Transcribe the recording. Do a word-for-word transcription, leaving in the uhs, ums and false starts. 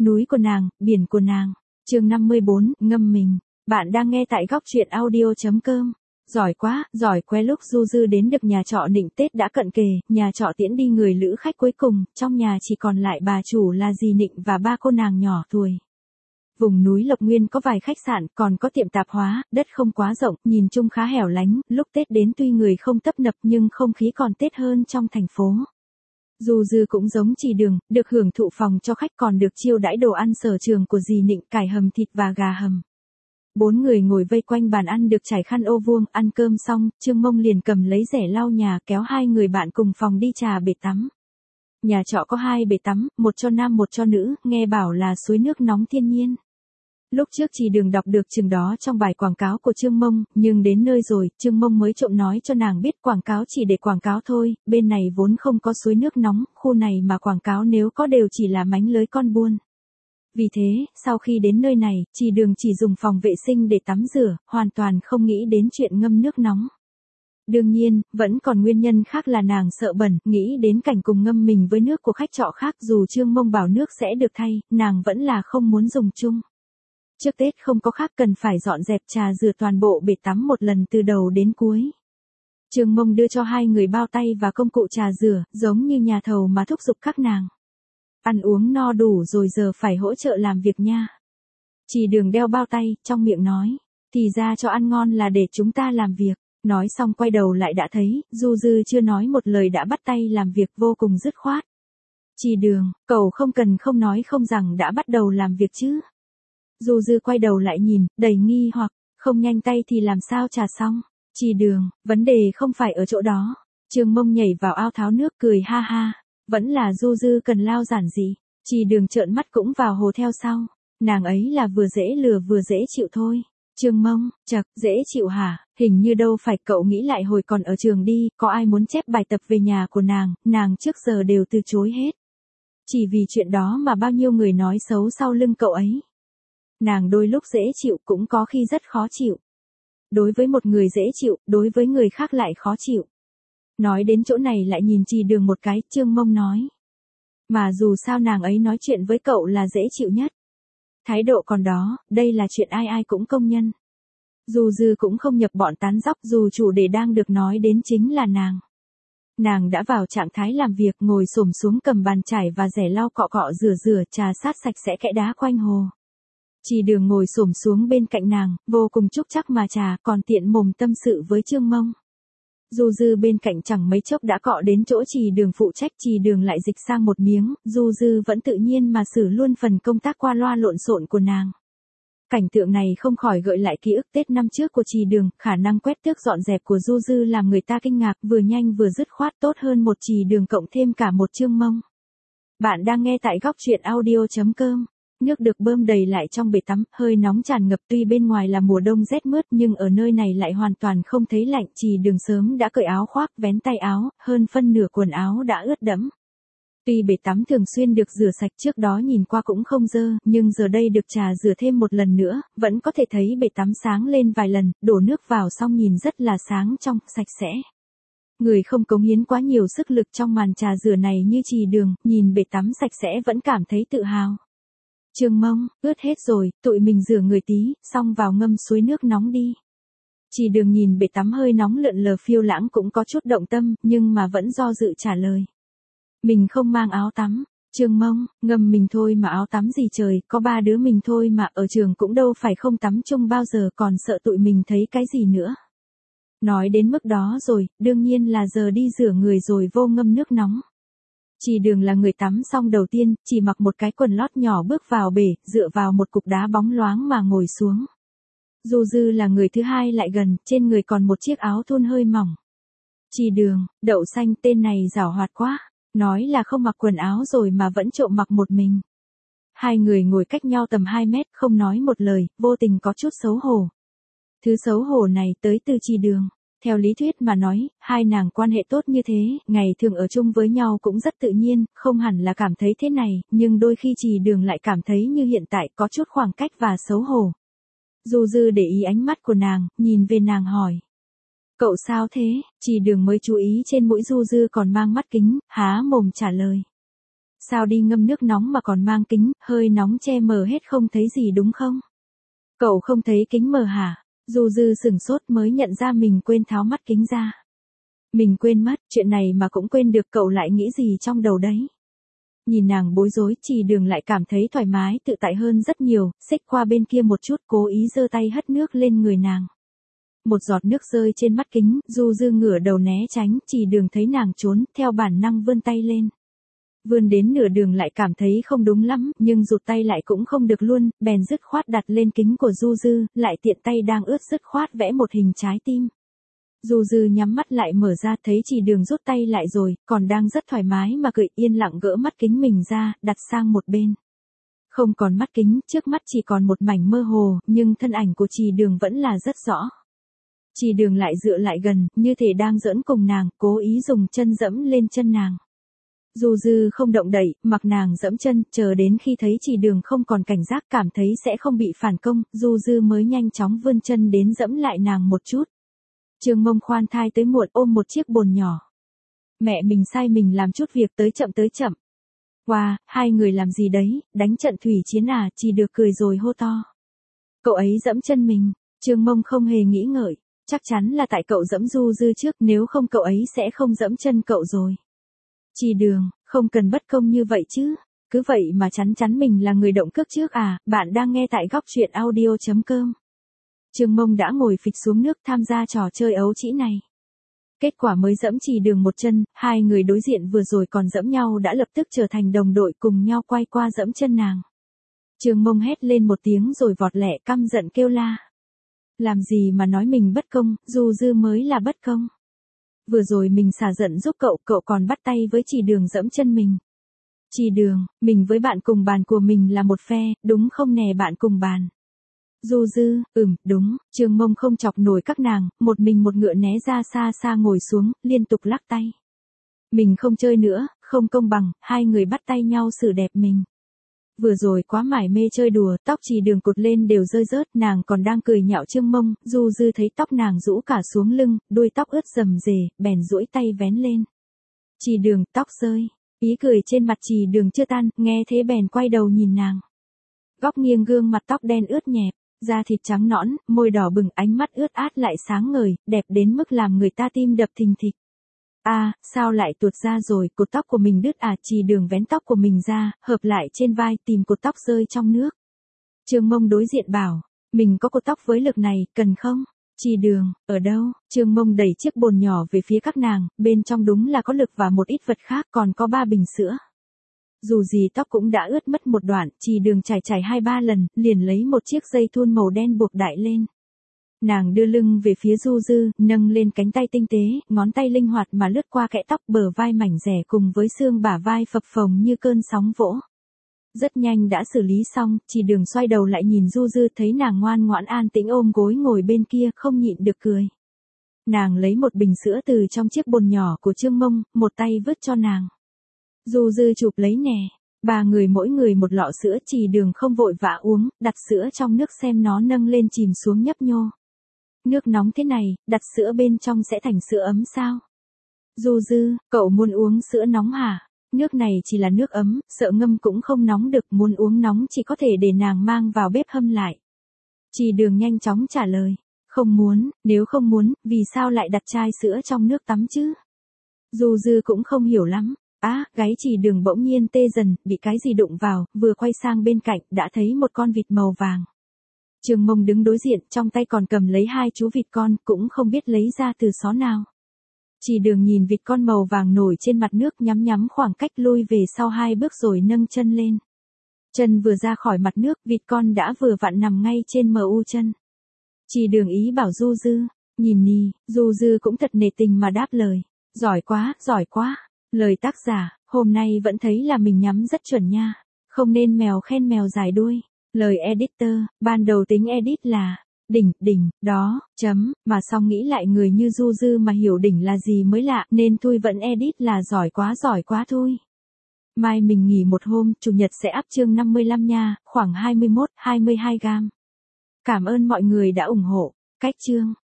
Núi của nàng, biển của nàng. Chương năm mươi bốn, ngâm mình. Bạn đang nghe tại góc truyện audio chấm com. Giỏi quá, giỏi quá. Lúc Du Dư đến được nhà trọ Nịnh Tết đã cận kề, nhà trọ tiễn đi người lữ khách cuối cùng, trong nhà chỉ còn lại bà chủ là dì Nịnh và ba cô nàng nhỏ tuổi. Vùng núi Lộc Nguyên có vài khách sạn, còn có tiệm tạp hóa, đất không quá rộng, nhìn chung khá hẻo lánh, lúc Tết đến tuy người không tấp nập nhưng không khí còn Tết hơn trong thành phố. Du Dư cũng giống Trì Đường, được hưởng thụ phòng cho khách còn được chiêu đãi đồ ăn sở trường của dì Nịnh, cải hầm thịt và gà hầm. Bốn người ngồi vây quanh bàn ăn được trải khăn ô vuông, ăn cơm xong, Trương Mông liền cầm lấy rẻ lau nhà kéo hai người bạn cùng phòng đi trà bể tắm. Nhà trọ có hai bể tắm, một cho nam một cho nữ, nghe bảo là suối nước nóng thiên nhiên. Lúc trước Trì Đường đọc được chừng đó trong bài quảng cáo của Trương Mông, nhưng đến nơi rồi, Trương Mông mới trộm nói cho nàng biết quảng cáo chỉ để quảng cáo thôi, bên này vốn không có suối nước nóng, khu này mà quảng cáo nếu có đều chỉ là mánh lới con buôn. Vì thế, sau khi đến nơi này, Trì Đường chỉ dùng phòng vệ sinh để tắm rửa, hoàn toàn không nghĩ đến chuyện ngâm nước nóng. Đương nhiên, vẫn còn nguyên nhân khác là nàng sợ bẩn, nghĩ đến cảnh cùng ngâm mình với nước của khách trọ khác, dù Trương Mông bảo nước sẽ được thay, nàng vẫn là không muốn dùng chung. Trước Tết không có khác cần phải dọn dẹp trà rửa toàn bộ bể tắm một lần từ đầu đến cuối. Trương Mông đưa cho hai người bao tay và công cụ trà rửa, giống như nhà thầu mà thúc giục các nàng. Ăn uống no đủ rồi giờ phải hỗ trợ làm việc nha. Trì Đường đeo bao tay, trong miệng nói, thì ra cho ăn ngon là để chúng ta làm việc. Nói xong quay đầu lại đã thấy, Du Dư chưa nói một lời đã bắt tay làm việc vô cùng dứt khoát. Trì Đường, cậu không cần không nói không rằng đã bắt đầu làm việc chứ. Du Dư quay đầu lại nhìn, đầy nghi hoặc, không nhanh tay thì làm sao trà xong. Trì Đường, vấn đề không phải ở chỗ đó. Trương Mông nhảy vào ao tháo nước cười ha ha, vẫn là Du Dư cần lao giản dị. Trì Đường trợn mắt cũng vào hồ theo sau, nàng ấy là vừa dễ lừa vừa dễ chịu thôi. Trương Mông, chậc, dễ chịu hả, hình như đâu phải, cậu nghĩ lại hồi còn ở trường đi, có ai muốn chép bài tập về nhà của nàng, nàng trước giờ đều từ chối hết. Chỉ vì chuyện đó mà bao nhiêu người nói xấu sau lưng cậu ấy. Nàng đôi lúc dễ chịu cũng có khi rất khó chịu. Đối với một người dễ chịu, đối với người khác lại khó chịu. Nói đến chỗ này lại nhìn Trì Đường một cái, Trương Mông nói. Mà dù sao nàng ấy nói chuyện với cậu là dễ chịu nhất. Thái độ còn đó, đây là chuyện ai ai cũng công nhân. Du Dư cũng không nhập bọn tán dóc, dù chủ đề đang được nói đến chính là nàng. Nàng đã vào trạng thái làm việc, ngồi xổm xuống cầm bàn chải và rẻ lau cọ cọ rửa rửa trà sát sạch sẽ kẽ đá quanh hồ. Trì Đường ngồi xổm xuống bên cạnh nàng, vô cùng chúc chắc mà trà, còn tiện mồm tâm sự với Trương Mông. Du Dư bên cạnh chẳng mấy chốc đã cọ đến chỗ Trì Đường phụ trách, Trì Đường lại dịch sang một miếng, Du Dư vẫn tự nhiên mà xử luôn phần công tác qua loa lộn xộn của nàng. Cảnh tượng này không khỏi gợi lại ký ức Tết năm trước của Trì Đường, khả năng quét tước dọn dẹp của Du Dư làm người ta kinh ngạc, vừa nhanh vừa dứt khoát, tốt hơn một Trì Đường cộng thêm cả một Trương Mông. Bạn đang nghe tại góc truyện audio chấm com. Nước được bơm đầy lại trong bể tắm, hơi nóng tràn ngập, tuy bên ngoài là mùa đông rét mướt nhưng ở nơi này lại hoàn toàn không thấy lạnh. Trì Đường sớm đã cởi áo khoác, vén tay áo, hơn phân nửa quần áo đã ướt đẫm. Tuy bể tắm thường xuyên được rửa sạch, trước đó nhìn qua cũng không dơ, nhưng giờ đây được trà rửa thêm một lần nữa, vẫn có thể thấy bể tắm sáng lên vài lần, đổ nước vào xong nhìn rất là sáng trong, sạch sẽ. Người không cống hiến quá nhiều sức lực trong màn trà rửa này như Trì Đường, nhìn bể tắm sạch sẽ vẫn cảm thấy tự hào. Trương Mông, ướt hết rồi, tụi mình rửa người tí, xong vào ngâm suối nước nóng đi. Trì Đường nhìn bể tắm hơi nóng lượn lờ phiêu lãng cũng có chút động tâm, nhưng mà vẫn do dự trả lời. Mình không mang áo tắm. Trương Mông, ngâm mình thôi mà áo tắm gì trời, có ba đứa mình thôi mà, ở trường cũng đâu phải không tắm chung bao giờ, còn sợ tụi mình thấy cái gì nữa. Nói đến mức đó rồi, đương nhiên là giờ đi rửa người rồi vô ngâm nước nóng. Trì Đường là người tắm xong đầu tiên, chỉ mặc một cái quần lót nhỏ bước vào bể, dựa vào một cục đá bóng loáng mà ngồi xuống. Du Dư là người thứ hai lại gần, trên người còn một chiếc áo thun hơi mỏng. Trì Đường, đậu xanh, tên này giảo hoạt quá, nói là không mặc quần áo rồi mà vẫn trộm mặc một mình. Hai người ngồi cách nhau tầm hai mét, không nói một lời, vô tình có chút xấu hổ. Thứ xấu hổ này tới từ Trì Đường. Theo lý thuyết mà nói, hai nàng quan hệ tốt như thế, ngày thường ở chung với nhau cũng rất tự nhiên, không hẳn là cảm thấy thế này, nhưng đôi khi Trì Đường lại cảm thấy như hiện tại có chút khoảng cách và xấu hổ. Du Dư để ý ánh mắt của nàng, nhìn về nàng hỏi. Cậu sao thế? Trì Đường mới chú ý trên mũi Du Dư còn mang mắt kính, há mồm trả lời. Sao đi ngâm nước nóng mà còn mang kính, hơi nóng che mờ hết không thấy gì đúng không? Cậu không thấy kính mờ hả? Du Dư sửng sốt mới nhận ra mình quên tháo mắt kính ra. Mình quên mất, chuyện này mà cũng quên được, cậu lại nghĩ gì trong đầu đấy? Nhìn nàng bối rối, Trì Đường lại cảm thấy thoải mái tự tại hơn rất nhiều, xích qua bên kia một chút cố ý giơ tay hất nước lên người nàng. Một giọt nước rơi trên mắt kính, Du Dư ngửa đầu né tránh, Trì Đường thấy nàng trốn, theo bản năng vươn tay lên. Vươn đến nửa đường lại cảm thấy không đúng lắm, nhưng rụt tay lại cũng không được luôn, bèn dứt khoát đặt lên kính của Du Dư, lại tiện tay đang ướt dứt khoát vẽ một hình trái tim. Du Dư nhắm mắt lại mở ra thấy Trì Đường rút tay lại rồi, còn đang rất thoải mái mà cười, yên lặng gỡ mắt kính mình ra, đặt sang một bên. Không còn mắt kính, trước mắt chỉ còn một mảnh mơ hồ, nhưng thân ảnh của Trì Đường vẫn là rất rõ. Trì Đường lại dựa lại gần, như thể đang giỡn cùng nàng, cố ý dùng chân dẫm lên chân nàng. Du Dư không động đậy, mặc nàng dẫm chân, chờ đến khi thấy Trì Đường không còn cảnh giác, cảm thấy sẽ không bị phản công, Du Dư mới nhanh chóng vươn chân đến dẫm lại nàng một chút. Trương Mông khoan thai tới muộn ôm một chiếc bồn nhỏ. Mẹ mình sai mình làm chút việc tới chậm tới chậm. Wow, hai người làm gì đấy, đánh trận thủy chiến à, Trì Được cười rồi hô to. Cậu ấy dẫm chân mình, Trương Mông không hề nghĩ ngợi, chắc chắn là tại cậu dẫm Du Dư trước, nếu không cậu ấy sẽ không dẫm chân cậu rồi. Trì Đường, không cần bất công như vậy chứ, cứ vậy mà chắn chắn mình là người động cước trước à, bạn đang nghe tại góc truyện audio chấm com. Trương Mông đã ngồi phịch xuống nước tham gia trò chơi ấu trĩ này. Kết quả mới dẫm Trì Đường một chân, hai người đối diện vừa rồi còn dẫm nhau đã lập tức trở thành đồng đội cùng nhau quay qua dẫm chân nàng. Trương Mông hét lên một tiếng rồi vọt lẹ căm giận kêu la. Làm gì mà nói mình bất công, Du Dư mới là bất công. Vừa rồi mình xả giận giúp cậu, cậu còn bắt tay với Trì Đường dẫm chân mình. Trì Đường, mình với bạn cùng bàn của mình là một phe, đúng không nè bạn cùng bàn? Du Dư, ừm, đúng, Trương Mông không chọc nổi các nàng, một mình một ngựa né ra xa xa ngồi xuống, liên tục lắc tay. Mình không chơi nữa, không công bằng, hai người bắt tay nhau xử đẹp mình. Vừa rồi quá mải mê chơi đùa, tóc Trì Đường cột lên đều rơi rớt, nàng còn đang cười nhạo Trương Mông, Du Dư thấy tóc nàng rũ cả xuống lưng, đuôi tóc ướt rầm rề, bèn duỗi tay vén lên. Trì Đường, tóc rơi, ý cười trên mặt Trì Đường chưa tan, nghe thế bèn quay đầu nhìn nàng. Góc nghiêng gương mặt tóc đen ướt nhẹp, da thịt trắng nõn, môi đỏ bừng, ánh mắt ướt át lại sáng ngời, đẹp đến mức làm người ta tim đập thình thịch. À, sao lại tuột ra rồi, cột tóc của mình đứt à, Trì Đường vén tóc của mình ra, hợp lại trên vai, tìm cột tóc rơi trong nước. Trương Mông đối diện bảo, mình có cột tóc với lực này, cần không? Trì Đường, ở đâu? Trương Mông đẩy chiếc bồn nhỏ về phía các nàng, bên trong đúng là có lực và một ít vật khác, còn có ba bình sữa. Dù gì tóc cũng đã ướt mất một đoạn, Trì Đường chải chải hai ba lần, liền lấy một chiếc dây thun màu đen buộc đại lên. Nàng đưa lưng về phía Du Dư, nâng lên cánh tay tinh tế, ngón tay linh hoạt mà lướt qua kẽ tóc, bờ vai mảnh rẻ cùng với xương bả vai phập phồng như cơn sóng vỗ. Rất nhanh đã xử lý xong, Trì Đường xoay đầu lại nhìn Du Dư, thấy nàng ngoan ngoãn an tĩnh ôm gối ngồi bên kia, không nhịn được cười. Nàng lấy một bình sữa từ trong chiếc bồn nhỏ của Trương Mông, một tay vứt cho nàng. Du Dư chụp lấy nè. Ba người mỗi người một lọ sữa, Trì Đường không vội vã uống, đặt sữa trong nước xem nó nâng lên chìm xuống nhấp nhô. Nước nóng thế này, đặt sữa bên trong sẽ thành sữa ấm sao? Du Dư, cậu muốn uống sữa nóng hả? Nước này chỉ là nước ấm, sợ ngâm cũng không nóng được, muốn uống nóng chỉ có thể để nàng mang vào bếp hâm lại. Trì Đường nhanh chóng trả lời, không muốn, nếu không muốn, vì sao lại đặt chai sữa trong nước tắm chứ? Du Dư cũng không hiểu lắm. Á, gáy Trì Đường bỗng nhiên tê dần, bị cái gì đụng vào, vừa quay sang bên cạnh, đã thấy một con vịt màu vàng. Trương Mông đứng đối diện, trong tay còn cầm lấy hai chú vịt con, cũng không biết lấy ra từ xó nào. Trì Đường nhìn vịt con màu vàng nổi trên mặt nước, nhắm nhắm khoảng cách, lui về sau hai bước rồi nâng chân lên. Chân vừa ra khỏi mặt nước, vịt con đã vừa vặn nằm ngay trên mờ u chân. Trì Đường ý bảo Du Dư, nhìn nì, Du Dư cũng thật nể tình mà đáp lời. Giỏi quá, giỏi quá. Lời tác giả, hôm nay vẫn thấy là mình nhắm rất chuẩn nha. Không nên mèo khen mèo dài đuôi. Lời editor, ban đầu tính edit là đỉnh, đỉnh, đó, chấm, mà xong nghĩ lại người như Du Dư mà hiểu đỉnh là gì mới lạ, nên thôi vẫn edit là giỏi quá giỏi quá thôi. Mai mình nghỉ một hôm, chủ nhật sẽ up chương năm mươi lăm nha, khoảng hai mươi mốt, hai mươi hai gam. Cảm ơn mọi người đã ủng hộ. Cách chương